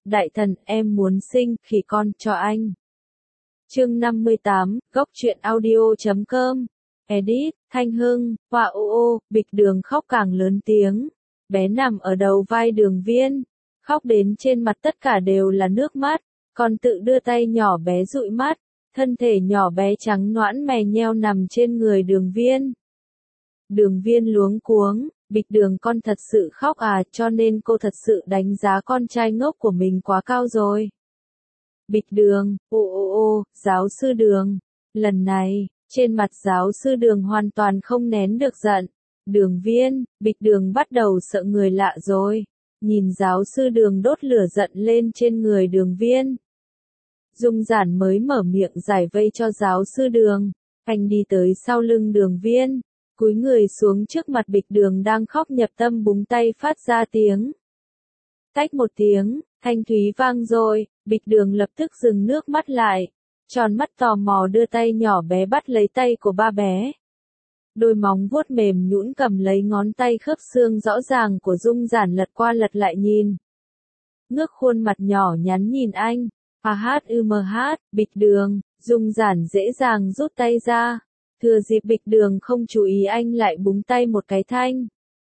Đại thần, em muốn sinh khỉ con cho anh. Chương 58, góc truyện audio.com. Edit, Thanh Hưng, Họa ô, Bịch Đường khóc càng lớn tiếng. Bé nằm ở đầu vai Đường Viên, khóc đến trên mặt tất cả đều là nước mắt, còn tự đưa tay nhỏ bé dụi mắt, thân thể nhỏ bé trắng nõn mè nheo nằm trên người Đường Viên. Đường Viên luống cuống, Bịch Đường con thật sự khóc à, cho nên cô thật sự đánh giá con trai ngốc của mình quá cao rồi. Bịch Đường, giáo sư Đường. Lần này, trên mặt giáo sư Đường hoàn toàn không nén được giận. Đường Viên, Bịch Đường bắt đầu sợ người lạ rồi. Nhìn giáo sư Đường đốt lửa giận lên trên người Đường Viên. Dung Giản mới mở miệng giải vây cho giáo sư Đường. Anh đi tới sau lưng Đường Viên, cúi người xuống trước mặt Bịch Đường đang khóc nhập tâm, búng tay phát ra tiếng. Tách một tiếng, thanh thúy vang rồi, Bịch Đường lập tức dừng nước mắt lại, tròn mắt tò mò đưa tay nhỏ bé bắt lấy tay của ba bé. Đôi móng vuốt mềm nhũn cầm lấy ngón tay khớp xương rõ ràng của Dung Giản, lật qua lật lại nhìn. Ngước khuôn mặt nhỏ nhắn nhìn anh, Bịch Đường. Dung Giản dễ dàng rút tay ra, thừa dịp Bịch Đường không chú ý anh lại búng tay một cái thanh.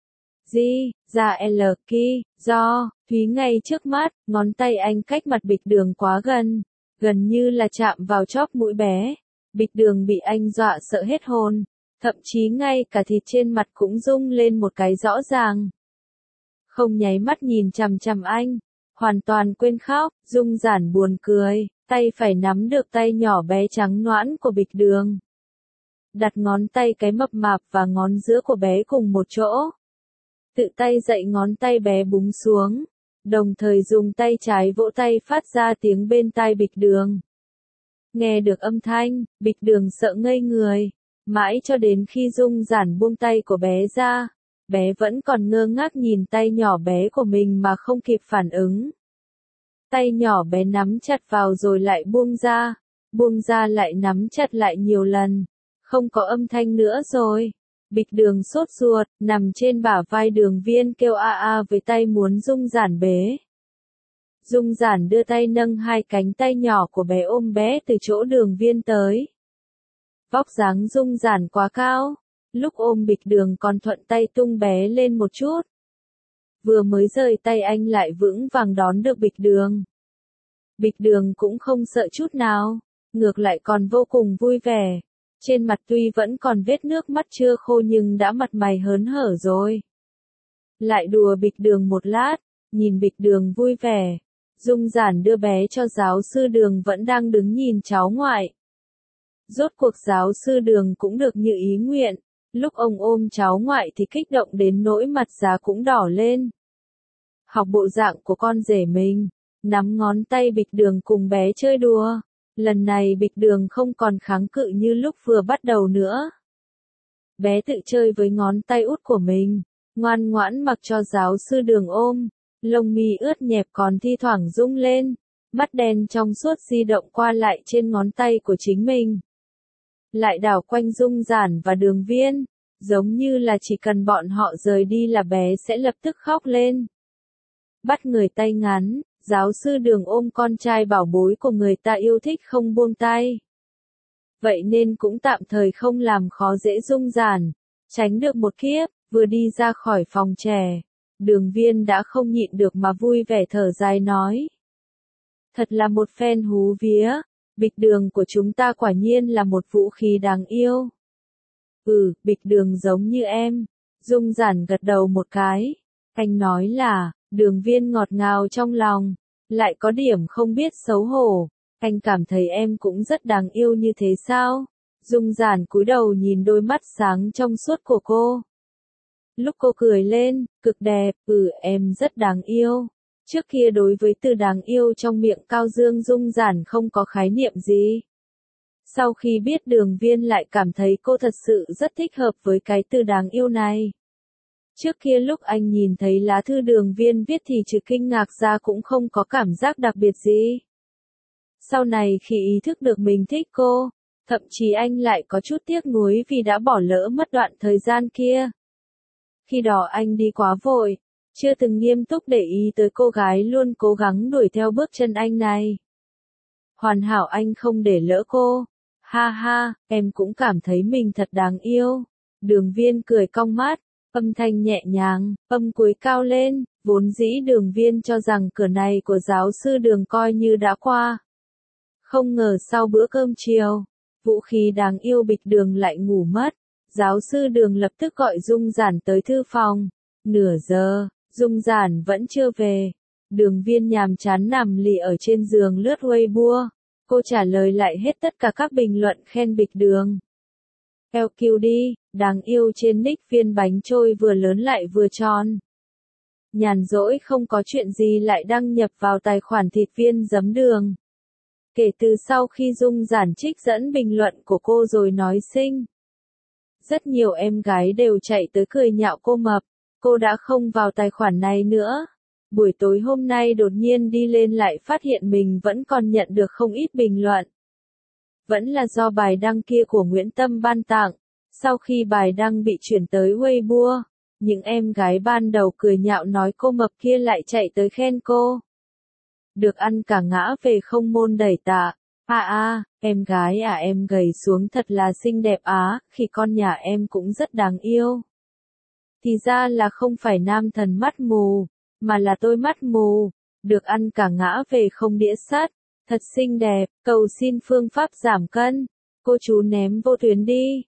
Do, Thúy ngay trước mắt, ngón tay anh cách mặt Bịch Đường quá gần, gần như là chạm vào chóp mũi bé. Bịch Đường bị anh dọa sợ hết hồn, thậm chí ngay cả thịt trên mặt cũng rung lên một cái rõ ràng. Không nháy mắt nhìn chằm chằm anh, hoàn toàn quên khóc. Dung Giản buồn cười, tay phải nắm được tay nhỏ bé trắng nõn của Bịch Đường. Đặt ngón tay cái mập mạp và ngón giữa của bé cùng một chỗ. Tự tay dậy ngón tay bé búng xuống, đồng thời dùng tay trái vỗ tay phát ra tiếng bên tai Bịch Đường. Nghe được âm thanh, Bịch Đường sợ ngây người, mãi cho đến khi Dung Giản buông tay của bé ra, bé vẫn còn ngơ ngác nhìn tay nhỏ bé của mình mà không kịp phản ứng. Tay nhỏ bé nắm chặt vào rồi lại buông ra lại nắm chặt lại nhiều lần, không có âm thanh nữa rồi. Bịch Đường sốt ruột, nằm trên bả vai Đường Viên kêu a với tay muốn Dung Giản bế. Dung Giản đưa tay nâng hai cánh tay nhỏ của bé ôm bé từ chỗ Đường Viên tới. Vóc dáng Dung Giản quá cao, lúc ôm Bịch Đường còn thuận tay tung bé lên một chút. Vừa mới rời tay anh lại vững vàng đón được Bịch Đường. Bịch Đường cũng không sợ chút nào, ngược lại còn vô cùng vui vẻ. Trên mặt tuy vẫn còn vết nước mắt chưa khô nhưng đã mặt mày hớn hở rồi. Lại đùa Bịch Đường một lát, nhìn Bịch Đường vui vẻ, Dung Giản đưa bé cho giáo sư Đường vẫn đang đứng nhìn cháu ngoại. Rốt cuộc giáo sư Đường cũng được như ý nguyện, lúc ông ôm cháu ngoại thì kích động đến nỗi mặt giá cũng đỏ lên. Học bộ dạng của con rể mình, nắm ngón tay Bịch Đường cùng bé chơi đùa. Lần này Bịch Đường không còn kháng cự như lúc vừa bắt đầu nữa. Bé tự chơi với ngón tay út của mình, ngoan ngoãn mặc cho giáo sư Đường ôm, lông mi ướt nhẹp còn thi thoảng rung lên, mắt đen trong suốt di động qua lại trên ngón tay của chính mình. Lại đảo quanh Dung Giản và Đường Viên, giống như là chỉ cần bọn họ rời đi là bé sẽ lập tức khóc lên. Bắt người tay ngắn, giáo sư Đường ôm con trai bảo bối của người ta yêu thích không buông tay. Vậy nên cũng tạm thời không làm khó dễ Dung Giản, tránh được một kiếp. Vừa đi ra khỏi phòng trẻ, Đường Viên đã không nhịn được mà vui vẻ thở dài nói. Thật là một phen hú vía, Bịch Đường của chúng ta quả nhiên là một vũ khí đáng yêu. Bịch Đường giống như em. Dung Giản gật đầu một cái. Anh nói là, Đường Viên ngọt ngào trong lòng, lại có điểm không biết xấu hổ. Anh cảm thấy em cũng rất đáng yêu như thế sao? Dung Giản cúi đầu nhìn đôi mắt sáng trong suốt của cô. Lúc cô cười lên, cực đẹp, em rất đáng yêu. Trước kia đối với từ đáng yêu trong miệng Cao Dương Dung Giản không có khái niệm gì. Sau khi biết Đường Viên lại cảm thấy cô thật sự rất thích hợp với cái từ đáng yêu này. Trước kia lúc anh nhìn thấy lá thư Đường Viên viết thì trừ kinh ngạc ra cũng không có cảm giác đặc biệt gì. Sau này khi ý thức được mình thích cô, thậm chí anh lại có chút tiếc nuối vì đã bỏ lỡ mất đoạn thời gian kia. Khi đó anh đi quá vội, chưa từng nghiêm túc để ý tới cô gái luôn cố gắng đuổi theo bước chân anh này. Hoàn hảo anh không để lỡ cô. Ha ha, em cũng cảm thấy mình thật đáng yêu. Đường Viên cười cong mắt, âm thanh nhẹ nhàng, âm cuối cao lên, vốn dĩ Đường Viên cho rằng cửa này của giáo sư Đường coi như đã qua. Không ngờ sau bữa cơm chiều, vũ khí đáng yêu Bịch Đường lại ngủ mất. Giáo sư Đường lập tức gọi Dung Giản tới thư phòng. Nửa giờ, Dung Giản vẫn chưa về. Đường Viên nhàm chán nằm lì ở trên giường lướt Weibo. Cô trả lời lại hết tất cả các bình luận khen Bịch Đường. LQ đi, đáng yêu trên nick Viên bánh trôi vừa lớn lại vừa tròn. Nhàn rỗi không có chuyện gì lại đăng nhập vào tài khoản thịt viên giấm đường. Kể từ sau khi Dung Giản trích dẫn bình luận của cô rồi nói xinh. Rất nhiều em gái đều chạy tới cười nhạo cô mập. Cô đã không vào tài khoản này nữa. Buổi tối hôm nay đột nhiên đi lên lại phát hiện mình vẫn còn nhận được không ít bình luận. Vẫn là do bài đăng kia của Nguyễn Tâm ban tặng. Sau khi bài đăng bị chuyển tới Weibo, những em gái ban đầu cười nhạo nói cô mập kia lại chạy tới khen cô. Được ăn cả ngã về không môn đẩy tạ. Em gái à, em gầy xuống thật là xinh đẹp á, khi con nhà em cũng rất đáng yêu. Thì ra là không phải nam thần mắt mù, mà là tôi mắt mù. Được ăn cả ngã về không đĩa sắt, thật xinh đẹp, cầu xin phương pháp giảm cân. Cô chú ném vô tuyến đi.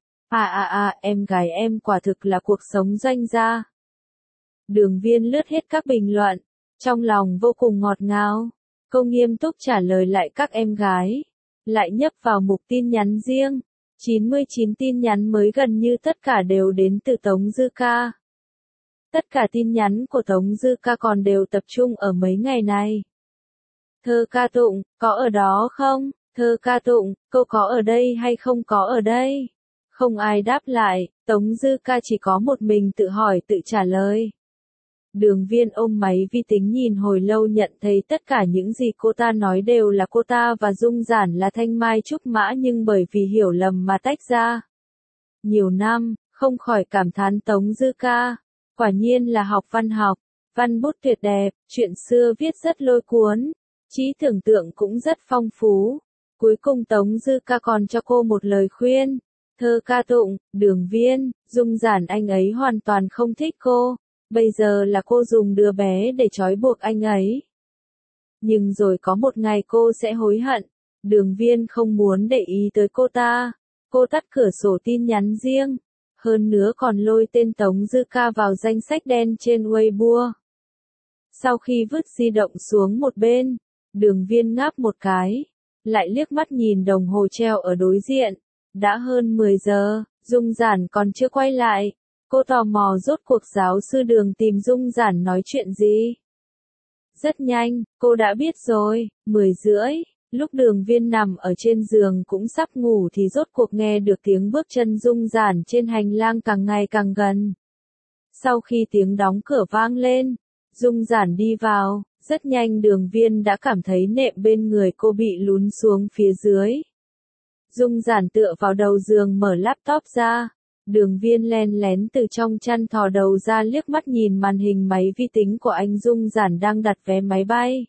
Em gái em quả thực là cuộc sống doanh gia. Đường Viên lướt hết các bình luận, trong lòng vô cùng ngọt ngào. Cô nghiêm túc trả lời lại các em gái, lại nhấp vào mục tin nhắn riêng. 99 tin nhắn mới gần như tất cả đều đến từ Tống Dư Ca. Tất cả tin nhắn của Tống Dư Ca còn đều tập trung ở mấy ngày này. Thơ ca tụng, có ở đó không? Thơ ca tụng, cô có ở đây hay không có ở đây? Không ai đáp lại, Tống Dư Ca chỉ có một mình tự hỏi tự trả lời. Đường Viên ôm máy vi tính nhìn hồi lâu nhận thấy tất cả những gì cô ta nói đều là cô ta và Dung Giản là thanh mai trúc mã nhưng bởi vì hiểu lầm mà tách ra. Nhiều năm, không khỏi cảm thán Tống Dư Ca. Quả nhiên là học văn học, văn bút tuyệt đẹp, chuyện xưa viết rất lôi cuốn, trí tưởng tượng cũng rất phong phú. Cuối cùng Tống Dư Ca còn cho cô một lời khuyên. Thơ ca tụng, Đường Viên, Dung Giản anh ấy hoàn toàn không thích cô. Bây giờ là cô dùng đứa bé để trói buộc anh ấy. Nhưng rồi có một ngày cô sẽ hối hận. Đường Viên không muốn để ý tới cô ta. Cô tắt cửa sổ tin nhắn riêng. Hơn nữa còn lôi tên Tống Dư Ca vào danh sách đen trên Weibo. Sau khi vứt di động xuống một bên, Đường Viên ngáp một cái. Lại liếc mắt nhìn đồng hồ treo ở đối diện. Đã hơn 10 giờ, Dung Giản còn chưa quay lại. Cô tò mò rốt cuộc giáo sư Đường tìm Dung Giản nói chuyện gì. Rất nhanh, cô đã biết rồi, 10 rưỡi, lúc Đường Viên nằm ở trên giường cũng sắp ngủ thì rốt cuộc nghe được tiếng bước chân Dung Giản trên hành lang càng ngày càng gần. Sau khi tiếng đóng cửa vang lên, Dung Giản đi vào, rất nhanh Đường Viên đã cảm thấy nệm bên người cô bị lún xuống phía dưới. Dung Giản tựa vào đầu giường mở laptop ra. Đường Viên len lén từ trong chăn thò đầu ra liếc mắt nhìn màn hình máy vi tính của anh. Dung Giản đang đặt vé máy bay.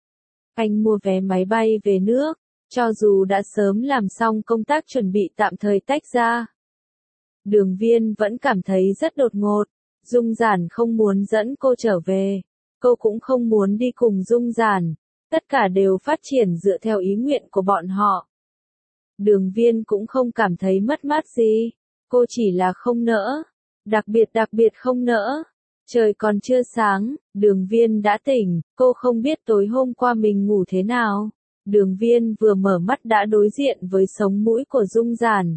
Anh mua vé máy bay về nước, cho dù đã sớm làm xong công tác chuẩn bị tạm thời tách ra. Đường Viên vẫn cảm thấy rất đột ngột. Dung Giản không muốn dẫn cô trở về. Cô cũng không muốn đi cùng Dung Giản. Tất cả đều phát triển dựa theo ý nguyện của bọn họ. Đường Viên cũng không cảm thấy mất mát gì. Cô chỉ là không nỡ. Đặc biệt không nỡ. Trời còn chưa sáng, Đường Viên đã tỉnh. Cô không biết tối hôm qua mình ngủ thế nào. Đường Viên vừa mở mắt đã đối diện với sống mũi của Dung Giản.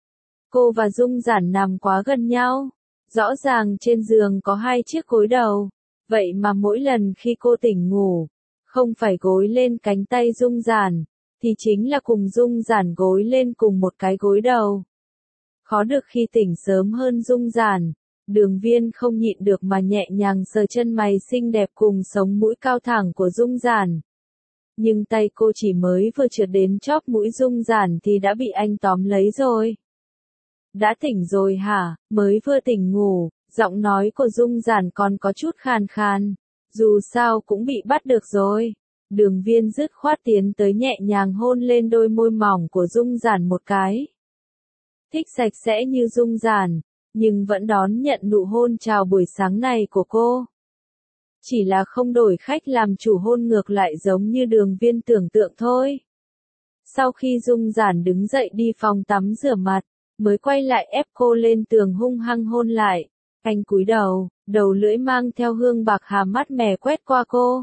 Cô và Dung Giản nằm quá gần nhau. Rõ ràng trên giường có hai chiếc gối đầu. Vậy mà mỗi lần khi cô tỉnh ngủ, không phải gối lên cánh tay Dung Giản, thì chính là cùng Dung Giản gối lên cùng một cái gối đầu. Khó được khi tỉnh sớm hơn Dung Giản. Đường Viên không nhịn được mà nhẹ nhàng sờ chân mày xinh đẹp cùng sống mũi cao thẳng của Dung Giản. Nhưng tay cô chỉ mới vừa trượt đến chóp mũi Dung Giản thì đã bị anh tóm lấy rồi. Đã tỉnh rồi hả? Mới vừa tỉnh ngủ, Giọng nói của Dung Giản còn có chút khàn khàn. Dù sao cũng bị bắt được rồi. Đường Viên dứt khoát tiến tới nhẹ nhàng hôn lên đôi môi mỏng của Dung Giản một cái. Thích sạch sẽ như Dung Giản, nhưng vẫn đón nhận nụ hôn chào buổi sáng này của cô. Chỉ là không đổi khách làm chủ hôn ngược lại giống như Đường Viên tưởng tượng thôi. Sau khi Dung Giản đứng dậy đi phòng tắm rửa mặt, mới quay lại ép cô lên tường hung hăng hôn lại. Anh cúi đầu, đầu lưỡi mang theo hương bạc hà mát mẻ quét qua cô.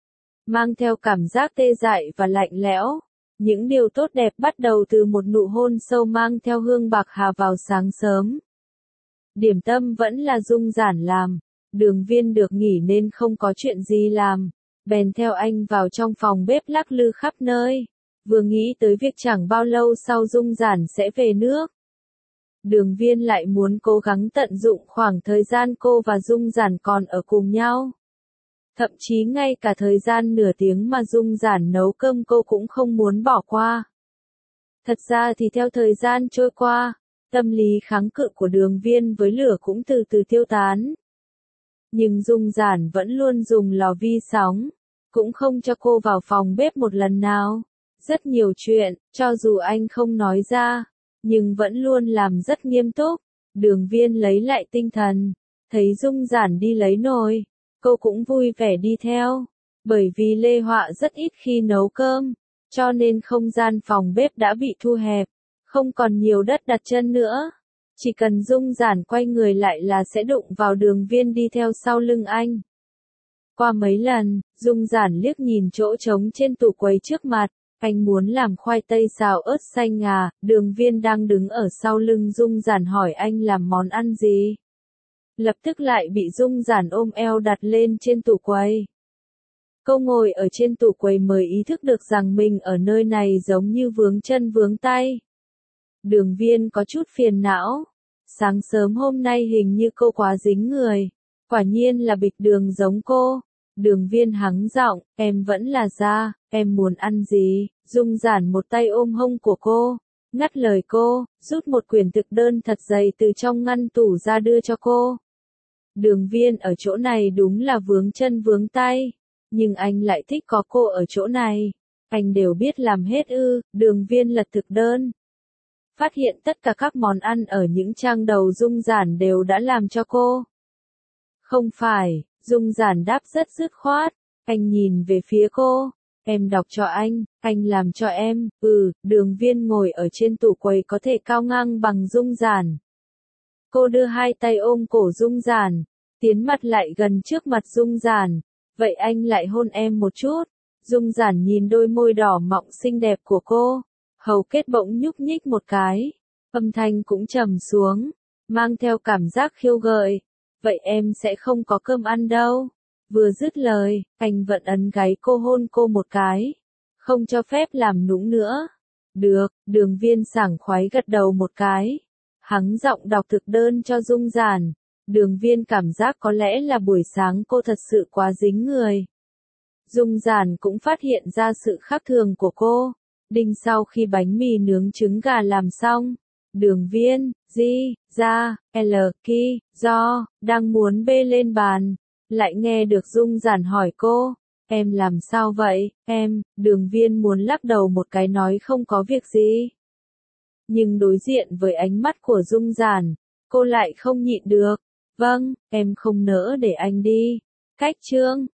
Mang theo cảm giác tê dại và lạnh lẽo. Những điều tốt đẹp bắt đầu từ một nụ hôn sâu mang theo hương bạc hà vào sáng sớm. Điểm tâm vẫn là Dung Giản làm. Đường Viên được nghỉ nên không có chuyện gì làm. Bèn theo anh vào trong phòng bếp lắc lư khắp nơi. Vừa nghĩ tới việc chẳng bao lâu sau Dung Giản sẽ về nước. Đường Viên lại muốn cố gắng tận dụng khoảng thời gian cô và Dung Giản còn ở cùng nhau. Thậm chí ngay cả thời gian nửa tiếng mà Dung Giản nấu cơm cô cũng không muốn bỏ qua. Thật ra thì theo thời gian trôi qua, tâm lý kháng cự của Đường Viên với lửa cũng từ từ tiêu tán. Nhưng Dung Giản vẫn luôn dùng lò vi sóng, cũng không cho cô vào phòng bếp một lần nào. Rất nhiều chuyện, cho dù anh không nói ra, nhưng vẫn luôn làm rất nghiêm túc. Đường Viên lấy lại tinh thần, thấy Dung Giản đi lấy nồi, cô cũng vui vẻ đi theo. Bởi vì Lê Họa rất ít khi nấu cơm, cho nên không gian phòng bếp đã bị thu hẹp, không còn nhiều đất đặt chân nữa. Chỉ cần Dung Giản quay người lại là sẽ đụng vào Đường Viên đi theo sau lưng anh. Qua mấy lần, Dung Giản liếc nhìn chỗ trống trên tủ quầy trước mặt. Anh muốn làm khoai tây xào ớt xanh à, Đường Viên đang đứng ở sau lưng Dung Giản hỏi anh làm món ăn gì. Lập tức lại bị Dung Giản ôm eo đặt lên trên tủ quầy. Cô ngồi ở trên tủ quầy mới ý thức được rằng mình ở nơi này giống như vướng chân vướng tay. Đường Viên có chút phiền não. Sáng sớm hôm nay hình như cô quá dính người. Quả nhiên là bịch đường giống cô. Đường Viên hắng giọng, em vẫn là da, em muốn ăn gì? Dung Giản một tay ôm hông của cô, ngắt lời cô, rút một quyển thực đơn thật dày từ trong ngăn tủ ra đưa cho cô. Đường Viên ở chỗ này đúng là vướng chân vướng tay, nhưng anh lại thích có cô ở chỗ này. Anh đều biết làm hết ư? Đường Viên lật thực đơn. Phát hiện tất cả các món ăn ở những trang đầu Dung Giản đều đã làm cho cô. Không phải. Dung Giản đáp rất dứt khoát. Anh nhìn về phía cô. Em đọc cho anh làm cho em. Đường Viên ngồi ở trên tủ quầy có thể cao ngang bằng Dung Giản. Cô đưa hai tay ôm cổ Dung Giản, tiến mặt lại gần trước mặt Dung Giản. Vậy anh lại hôn em một chút. Dung Giản nhìn đôi môi đỏ mọng xinh đẹp của cô. Hầu kết bỗng nhúc nhích một cái. Âm thanh cũng trầm xuống, mang theo cảm giác khiêu gợi. Vậy em sẽ không có cơm ăn đâu. Vừa dứt lời, anh vẫn ấn gáy cô hôn cô một cái. Không cho phép làm nũng nữa. Được, Đường Viên sảng khoái gật đầu một cái. Hắng giọng đọc thực đơn cho Dung Giản. Đường Viên cảm giác có lẽ là buổi sáng cô thật sự quá dính người. Dung Giản cũng phát hiện ra sự khác thường của cô. Đinh sau khi bánh mì nướng trứng gà làm xong. Đường Viên, do, đang muốn bê lên bàn, lại nghe được Dung Giản hỏi cô, em làm sao vậy, Đường Viên muốn lắc đầu một cái nói không có việc gì. Nhưng đối diện với ánh mắt của Dung Giản, cô lại không nhịn được, vâng, em không nỡ để anh đi. Cách chương